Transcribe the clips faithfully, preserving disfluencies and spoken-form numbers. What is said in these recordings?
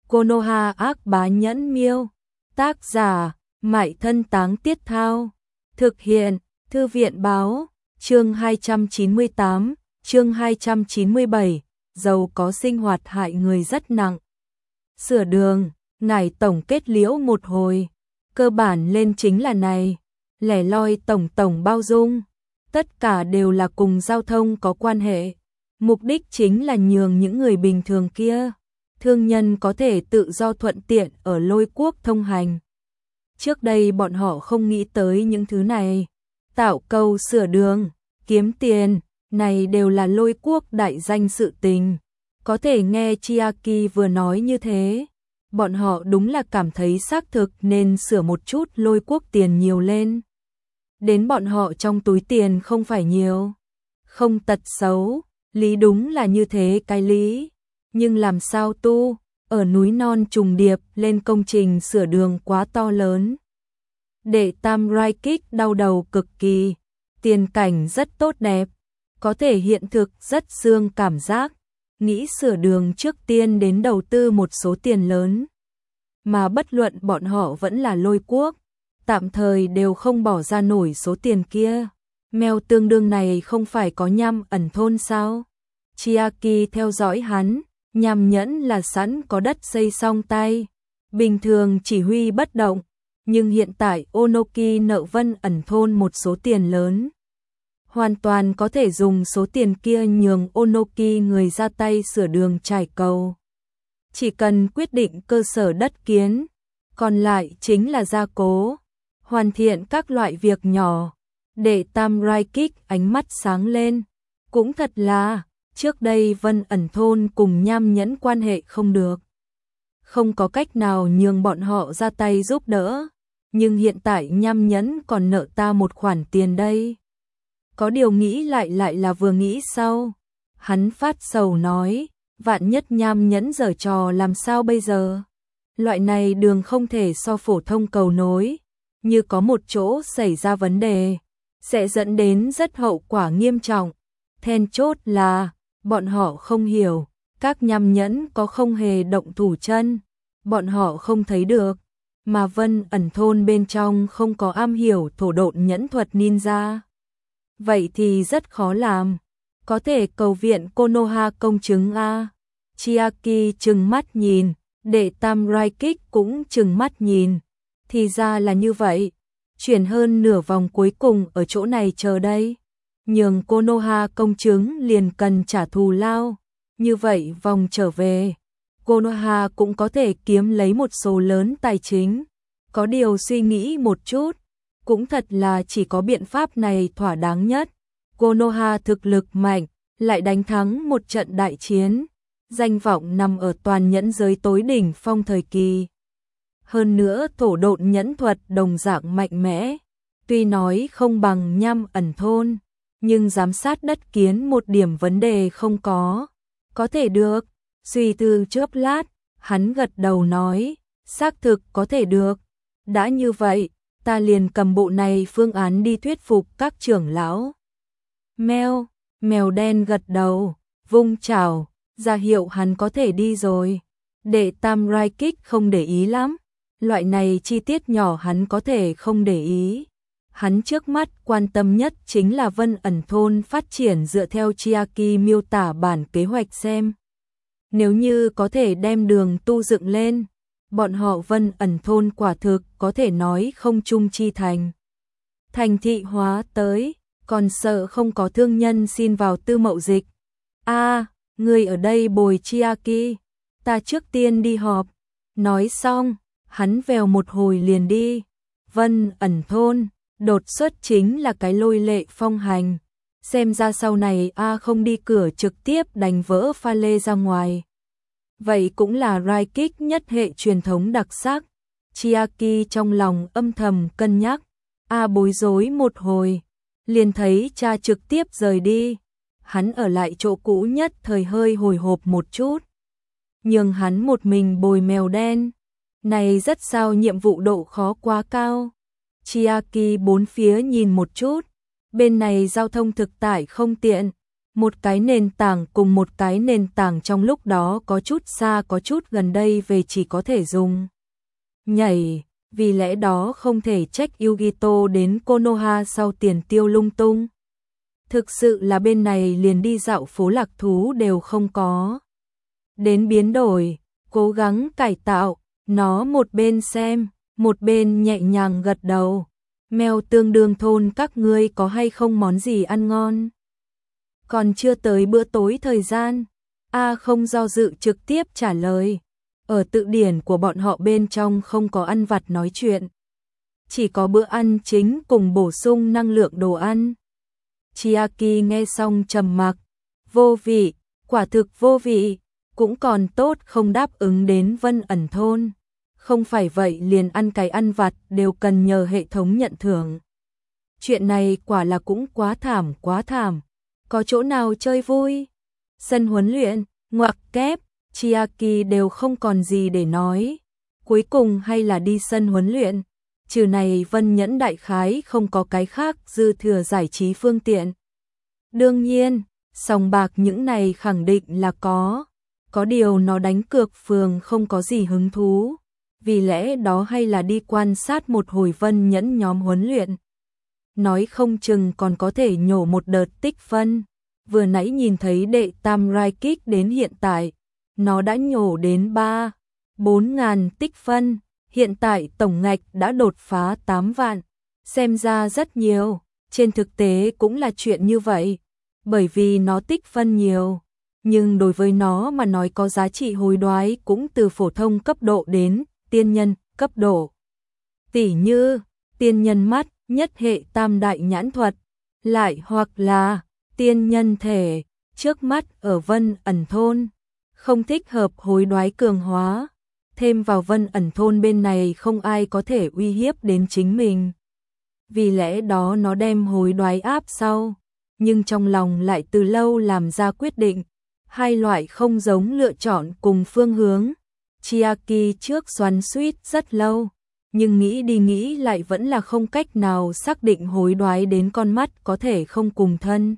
Konoha ác bá nhẫn miêu. Tác giả, Mại Thân Táng Tiết Thao. Thực hiện, Thư viện báo. Chương hai trăm chín mươi tám, chương hai trăm chín mươi bảy, giàu có sinh hoạt hại người rất nặng. Sửa đường, ngài tổng kết liễu một hồi. Cơ bản lên chính là này. Lẻ loi tổng tổng bao dung. Tất cả đều là cùng giao thông có quan hệ. Mục đích chính là nhường những người bình thường kia, thương nhân có thể tự do thuận tiện ở Lôi Quốc thông hành. Trước đây bọn họ không nghĩ tới những thứ này. Tạo cầu sửa đường, kiếm tiền, này đều là Lôi Quốc đại danh sự tình. Có thể nghe Chiaki vừa nói như thế, bọn họ đúng là cảm thấy xác thực nên sửa một chút Lôi Quốc tiền nhiều lên. Đến bọn họ trong túi tiền không phải nhiều. Không tật xấu, lý đúng là như thế cái lý. Nhưng làm sao tu, ở núi non trùng điệp lên công trình sửa đường quá to lớn. Đệ Tam Rai Kích đau đầu cực kỳ, tiền cảnh rất tốt đẹp, có thể hiện thực rất xương cảm giác, nghĩ sửa đường trước tiên đến đầu tư một số tiền lớn. Mà bất luận bọn họ vẫn là Lôi Quốc, tạm thời đều không bỏ ra nổi số tiền kia. Mèo tương đương này không phải có Nham Ẩn thôn sao? Chiaki theo dõi hắn, Nham Nhẫn là sẵn có đất xây xong tay, bình thường chỉ huy bất động, nhưng hiện tại Onoki nợ Vân Ẩn thôn một số tiền lớn. Hoàn toàn có thể dùng số tiền kia nhường Onoki người ra tay sửa đường trải cầu. Chỉ cần quyết định cơ sở đất kiến, còn lại chính là gia cố, hoàn thiện các loại việc nhỏ. Đệ Tam Rai Kích ánh mắt sáng lên, cũng thật là, trước đây Vân Ẩn thôn cùng Nham Nhẫn quan hệ không được, không có cách nào nhường bọn họ ra tay giúp đỡ, nhưng hiện tại Nham Nhẫn còn nợ ta một khoản tiền đây. Có điều nghĩ lại lại là vừa nghĩ sau, hắn phát sầu nói, vạn nhất Nham Nhẫn giở trò làm sao bây giờ? Loại này đường không thể so phổ thông cầu nối, như có một chỗ xảy ra vấn đề, sẽ dẫn đến rất hậu quả nghiêm trọng. Then chốt là, bọn họ không hiểu, các Nham Nhẫn có không hề động thủ chân, bọn họ không thấy được, mà Vân Ẩn thôn bên trong không có am hiểu thổ độn nhẫn thuật ninja. Vậy thì rất khó làm, có thể cầu viện Konoha công chứng a. Chiaki trừng mắt nhìn, Đệ Tam Rai Kích cũng trừng mắt nhìn, thì ra là như vậy. Chuyển hơn nửa vòng cuối cùng ở chỗ này chờ đây, nhường Konoha công chứng liền cần trả thù lao, như vậy vòng trở về, Konoha cũng có thể kiếm lấy một số lớn tài chính. Có điều suy nghĩ một chút, cũng thật là chỉ có biện pháp này thỏa đáng nhất. Konoha thực lực mạnh, lại đánh thắng một trận đại chiến, danh vọng nằm ở toàn nhẫn giới tối đỉnh phong thời kỳ. Hơn nữa thổ độn nhẫn thuật đồng dạng mạnh mẽ, tuy nói không bằng Nham Ẩn thôn, nhưng giám sát đất kiến một điểm vấn đề không có. Có thể được, suy tư chớp lát, hắn gật đầu nói, xác thực có thể được. Đã như vậy, ta liền cầm bộ này phương án đi thuyết phục các trưởng lão. Mèo, mèo đen gật đầu, vung chảo, ra hiệu hắn có thể đi rồi. Đệ Tam Rai Kích không để ý lắm. Loại này chi tiết nhỏ hắn có thể không để ý. Hắn trước mắt quan tâm nhất chính là Vân Ẩn thôn phát triển dựa theo Chiaki miêu tả bản kế hoạch xem. Nếu như có thể đem đường tu dựng lên, bọn họ Vân Ẩn thôn quả thực có thể nói không chung chi thành. Thành thị hóa tới, còn sợ không có thương nhân xin vào tư mậu dịch. A, người ở đây bồi Chiaki, ta trước tiên đi họp. Nói xong, hắn vèo một hồi liền đi. Vân Ẩn thôn, đột xuất chính là cái lôi lệ phong hành. Xem ra sau này A không đi cửa trực tiếp đánh vỡ pha lê ra ngoài. Vậy cũng là Rai Kích nhất hệ truyền thống đặc sắc. Chiaki trong lòng âm thầm cân nhắc. A bối rối một hồi, liền thấy cha trực tiếp rời đi. Hắn ở lại chỗ cũ nhất thời hơi hồi hộp một chút. Nhưng hắn một mình bồi mèo đen. Này rất sao nhiệm vụ độ khó quá cao. Chiaki bốn phía nhìn một chút, bên này giao thông thực tại không tiện, Một cái nền tảng cùng một cái nền tảng trong lúc đó có chút xa có chút gần đây về chỉ có thể dùng nhảy, vì lẽ đó không thể trách Yugito đến Konoha sau tiền tiêu lung tung. Thực sự là bên này liền đi dạo phố lạc thú đều không có. Đến biến đổi, cố gắng cải tạo, nó một bên xem, một bên nhẹ nhàng gật đầu. Mèo tương đương thôn các ngươi có hay không món gì ăn ngon? Còn chưa tới bữa tối thời gian. A không do dự trực tiếp trả lời. Ở tự điển của bọn họ bên trong không có ăn vặt nói chuyện. Chỉ có bữa ăn chính cùng bổ sung năng lượng đồ ăn. Chiaki nghe xong trầm mặc. Vô vị, quả thực vô vị. Cũng còn tốt không đáp ứng đến Vân Ẩn thôn. Không phải vậy liền ăn cái ăn vặt đều cần nhờ hệ thống nhận thưởng. Chuyện này quả là cũng quá thảm quá thảm. Có chỗ nào chơi vui? Sân huấn luyện, ngoặc kép, Chiaki đều không còn gì để nói. Cuối cùng hay là đi sân huấn luyện. Trừ này Vân Nhẫn đại khái không có cái khác dư thừa giải trí phương tiện. Đương nhiên, sòng bạc những này khẳng định là có. Có điều nó đánh cược phường không có gì hứng thú. Vì lẽ đó hay là đi quan sát một hồi Vân Nhẫn nhóm huấn luyện. Nói không chừng còn có thể nhổ một đợt tích phân. Vừa nãy nhìn thấy đệ tam rai kích đến hiện tại, nó đã nhổ đến ba, bốn ngàn tích phân. Hiện tại tổng ngạch đã đột phá tám vạn. Xem ra rất nhiều, trên thực tế cũng là chuyện như vậy. Bởi vì nó tích phân nhiều. Nhưng đối với nó mà nói có giá trị hối đoái cũng từ phổ thông cấp độ đến tiên nhân cấp độ. Tỉ như tiên nhân mắt, nhất hệ tam đại nhãn thuật, lại hoặc là tiên nhân thể, trước mắt ở Vân Ẩn thôn, không thích hợp hối đoái cường hóa, thêm vào Vân Ẩn thôn bên này không ai có thể uy hiếp đến chính mình. Vì lẽ đó nó đem hối đoái áp sau, nhưng trong lòng lại từ lâu làm ra quyết định, hai loại không giống lựa chọn cùng phương hướng. Chiaki trước xoắn xuýt rất lâu, nhưng nghĩ đi nghĩ lại vẫn là không cách nào xác định hối đoái đến con mắt có thể không cùng thân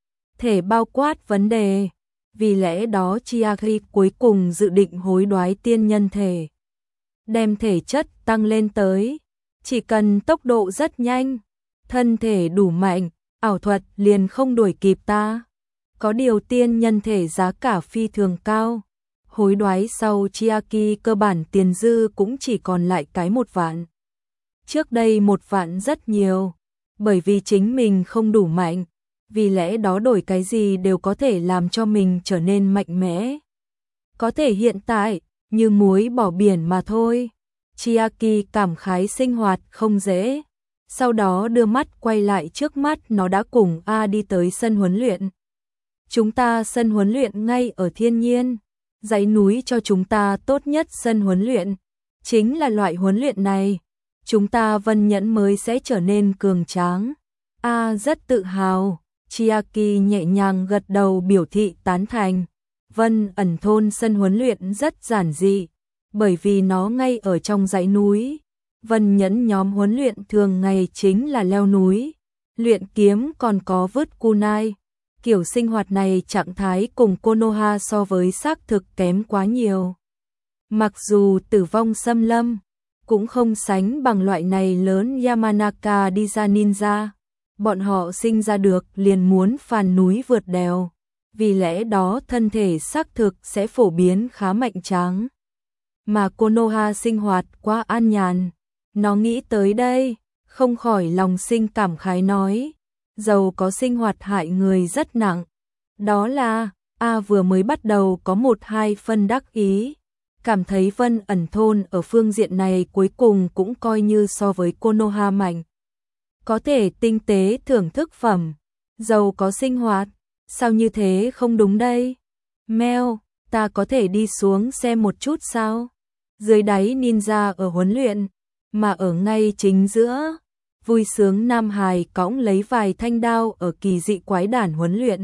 thể bao quát vấn đề. Vì lẽ đó Chiaki cuối cùng dự định hối đoái tiên nhân thể. Đem thể chất tăng lên tới, chỉ cần tốc độ rất nhanh, thân thể đủ mạnh, ảo thuật liền không đuổi kịp ta. Có điều tiên nhân thể giá cả phi thường cao. Hối đoái sau Chiaki cơ bản tiền dư cũng chỉ còn lại cái một vạn. Trước đây một vạn rất nhiều, bởi vì chính mình không đủ mạnh, vì lẽ đó đổi cái gì đều có thể làm cho mình trở nên mạnh mẽ. Có thể hiện tại, như muối bỏ biển mà thôi. Chiaki cảm khái sinh hoạt không dễ. Sau đó đưa mắt quay lại trước mắt nó đã cùng A đi tới sân huấn luyện. Chúng ta sân huấn luyện ngay ở thiên nhiên. Dãy núi cho chúng ta tốt nhất sân huấn luyện. Chính là loại huấn luyện này. Chúng ta Vân Nhẫn mới sẽ trở nên cường tráng. A rất tự hào. Chiaki nhẹ nhàng gật đầu biểu thị tán thành. Vân Ẩn thôn sân huấn luyện rất giản dị. Bởi vì nó ngay ở trong dãy núi. Vân Nhẫn nhóm huấn luyện thường ngày chính là leo núi. Luyện kiếm còn có vứt kunai. Kiểu sinh hoạt này trạng thái cùng Konoha so với xác thực kém quá nhiều. Mặc dù tử vong xâm lâm, cũng không sánh bằng loại này lớn Yamanaka đi ra ninja. Bọn họ sinh ra được liền muốn phàn núi vượt đèo. Vì lẽ đó thân thể xác thực sẽ phổ biến khá mạnh tráng. Mà Konoha sinh hoạt quá an nhàn. Nó nghĩ tới đây, không khỏi lòng sinh cảm khái nói. Dầu có sinh hoạt hại người rất nặng. Đó là, A vừa mới bắt đầu có một hai phân đắc ý. Cảm thấy Vân Ẩn thôn ở phương diện này cuối cùng cũng coi như so với Konoha mạnh. Có thể tinh tế thưởng thức phẩm. Dầu có sinh hoạt. Sao như thế không đúng đây? Mèo, ta có thể đi xuống xem một chút sao? Dưới đáy ninja ở huấn luyện, mà ở ngay chính giữa. Vui sướng Nam Hải cõng lấy vài thanh đao ở kỳ dị quái đản huấn luyện.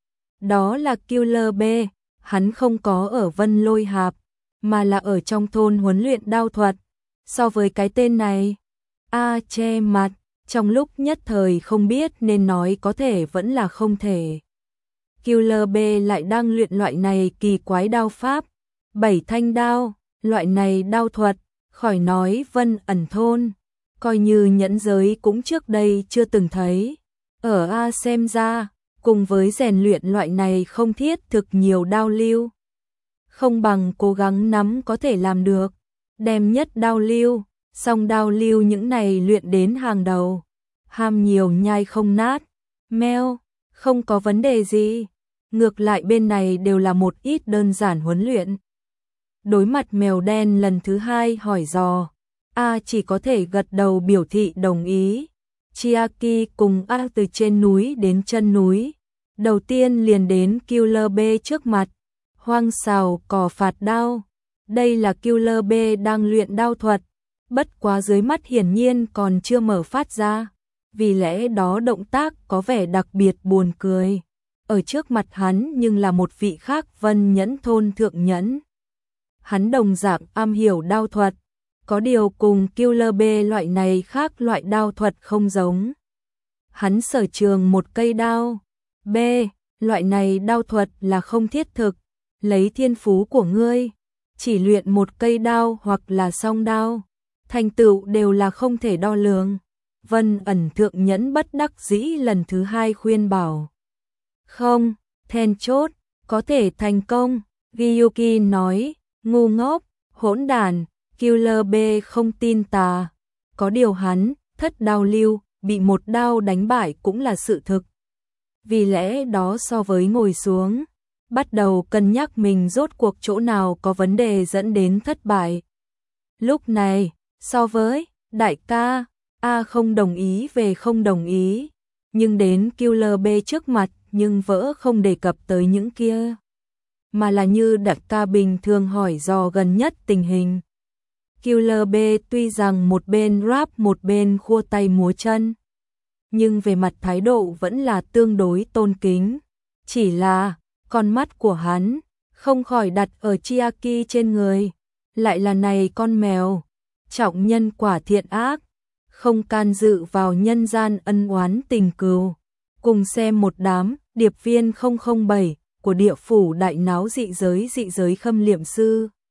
Đó là Killer B, hắn không có ở Vân Lôi Hạp, mà là ở trong thôn huấn luyện đao thuật. So với cái tên này, A che mặt, trong lúc nhất thời không biết nên nói có thể vẫn là không thể. Killer B lại đang luyện loại này kỳ quái đao pháp, bảy thanh đao, loại này đao thuật, khỏi nói Vân Ẩn thôn, coi như nhẫn giới cũng trước đây chưa từng thấy. Ở A xem ra, cùng với rèn luyện loại này không thiết thực nhiều đao lưu, không bằng cố gắng nắm có thể làm được, đem nhất đao lưu, song đao lưu những này luyện đến hàng đầu, ham nhiều nhai không nát, meo, không có vấn đề gì, ngược lại bên này đều là một ít đơn giản huấn luyện. Đối mặt mèo đen lần thứ hai hỏi dò, A chỉ có thể gật đầu biểu thị đồng ý. Chiaki cùng A từ trên núi đến chân núi, đầu tiên liền đến Killer B trước mặt, hoang xào cỏ phạt đao. Đây là Killer B đang luyện đao thuật, bất quá dưới mắt hiển nhiên còn chưa mở phát ra, vì lẽ đó động tác có vẻ đặc biệt buồn cười. Ở trước mặt hắn nhưng là một vị khác Vân Nhẫn thôn thượng nhẫn. Hắn đồng dạng am hiểu đao thuật, có điều cùng Killer B loại này khác loại đao thuật không giống. Hắn sở trường một cây đao. B, loại này đao thuật là không thiết thực, lấy thiên phú của ngươi, chỉ luyện một cây đao hoặc là song đao, thành tựu đều là không thể đo lường. Vân Ẩn thượng nhẫn bất đắc dĩ lần thứ hai khuyên bảo. Không, then chốt, có thể thành công, Gyuki nói, ngu ngốc, hỗn đàn, Killer B không tin tà. Có điều hắn, thất đao lưu, bị một đao đánh bại cũng là sự thực. Vì lẽ đó so với ngồi xuống, bắt đầu cân nhắc mình rốt cuộc chỗ nào có vấn đề dẫn đến thất bại. Lúc này, so với đại ca, A không đồng ý về không đồng ý, nhưng đến Killer B trước mặt nhưng vỡ không đề cập tới những kia, mà là như đại ca bình thường hỏi dò gần nhất tình hình. Killer B tuy rằng một bên rap một bên khua tay múa chân, nhưng về mặt thái độ vẫn là tương đối tôn kính. Chỉ là, con mắt của hắn, không khỏi đặt ở Chiaki trên người. Lại là này con mèo, trọng nhân quả thiện ác, không can dự vào nhân gian ân oán tình cừu. Cùng xem một đám, điệp viên không không bảy của địa phủ đại náo dị giới dị giới khâm liệm sư.